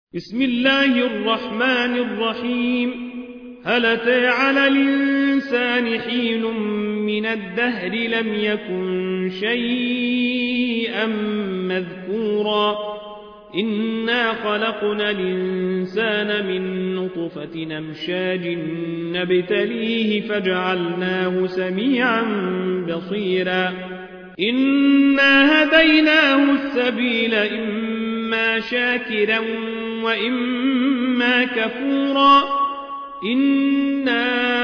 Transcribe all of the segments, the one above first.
بسم الله الرحمن الرحيم. هل أتى على الإنسان حين من الدهر لم يكن شيئا مذكورا إنا خلقنا الإنسان من نطفة أمشاج نبتليه فجعلناه سميعا بصيرا إنا هديناه السبيل إما شاكرا وإما كفورا إنا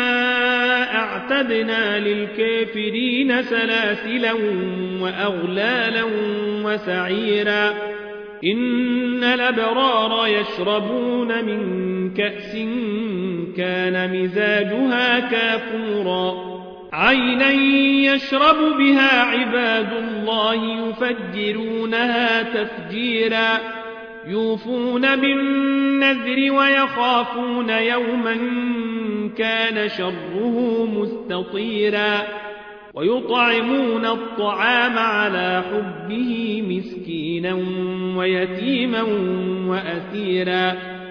أعتدنا للكافرين سلاسلا وأغلالا وسعيرا إن الأبرار يشربون من كأس كان مزاجها كافورا عينا يشرب بها عباد الله يفجرونها تفجيرا يوفون بالنذر ويخافون يوما كان شره مستطيرا ويطعمون الطعام على حبه مسكينا ويتيما وأسيرا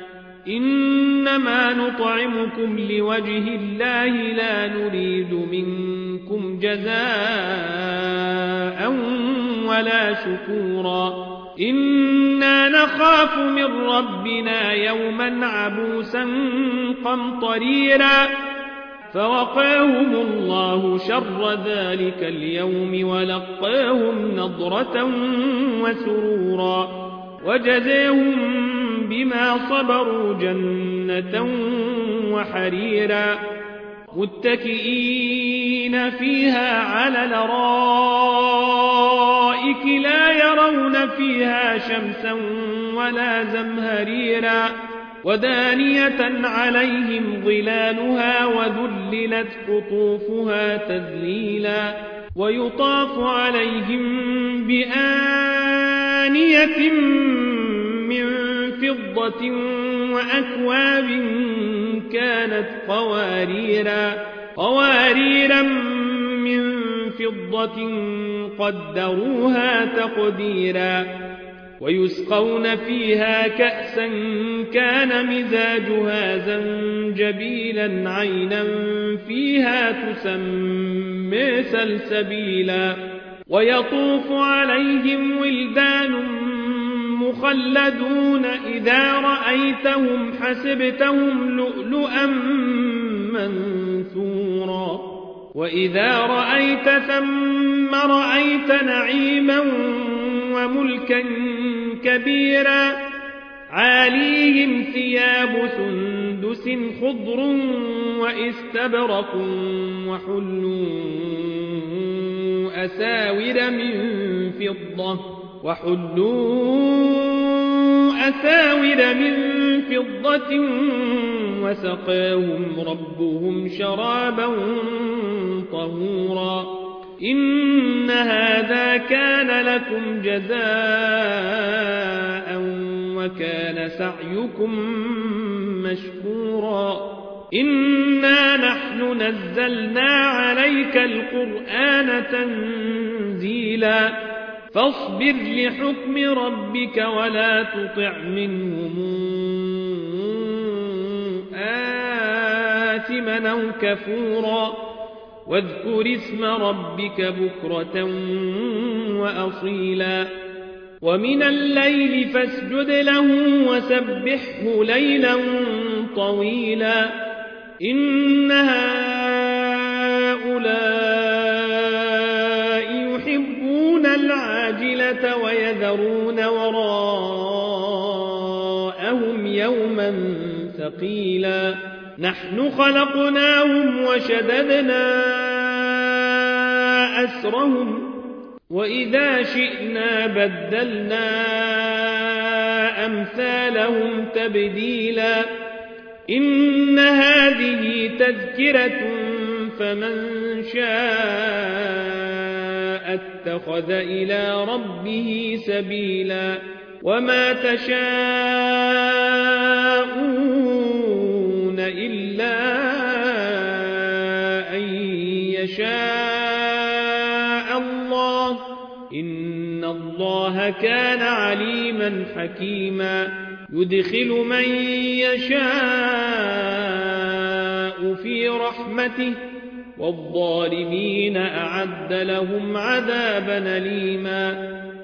إنما نطعمكم لوجه الله لا نريد منكم جزاء ولا شكورا إنا نخاف من ربنا يوما عبوسا قمطريرا فوقاهم الله شر ذلك اليوم ولقاهم نضرة وسرورا وجزاهم بما صبروا جنة وحريرا متكئين فيها على الأرائك لا يرون فيها شمسا ولا زمهريرا ودانية عليهم ظلالها وذللت قطوفها تذليلا ويطاف عليهم بآنية من فضة وأكواب كانت قواريرا من فضة قدروها تقديرا ويسقون فيها كأسا كان مزاجها زنجبيلا عينا فيها تسمى سلسبيلا ويطوف عليهم ولدان مخلدون إذا رأيتهم حسبتهم لؤلؤا منثورا وإذا رأيت ثم رأيت نعيما وملكا كبيرا عاليهم ثياب سندس خضر وإستبرق وحلوا أساور من فضة وسقاهم ربهم شرابا طهورا إن هذا كان لكم جزاء وكان سعيكم مشكورا إنا نحن نزلنا عليك القرآن تنزيلا فاصبر لحكم ربك ولا تطع منهم آثما أو كفورا واذكر اسم ربك بكرة وأصيلا ومن الليل فاسجد له وسبحه ليلا طويلا إن هؤلاء يحبون العاجلة ويذرون وراءهم يوما ثقيلا نحن خلقناهم وشددنا أسرهم وإذا شئنا بدلنا أمثالهم تبديلا إن هذه تذكرة فمن شاء اتخذ إلى ربه سبيلا وما تشاءون إلا أن يشاء الله إن الله كان عليما حكيما يدخل من يشاء في رحمته والظالمين أعد لهم عذابا أليما